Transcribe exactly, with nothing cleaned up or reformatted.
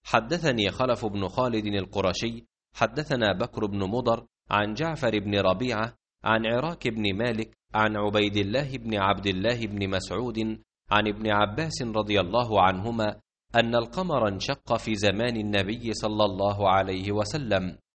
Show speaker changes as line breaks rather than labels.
حدثني خلف بن خالد القرشي حدثنا بكر بن مضر عن جعفر بن ربيعة عن عراك بن مالك عن عبيد الله بن عبد الله بن مسعود عن ابن عباس رضي الله عنهما أن القمر انشق في زمان النبي صلى الله عليه وسلم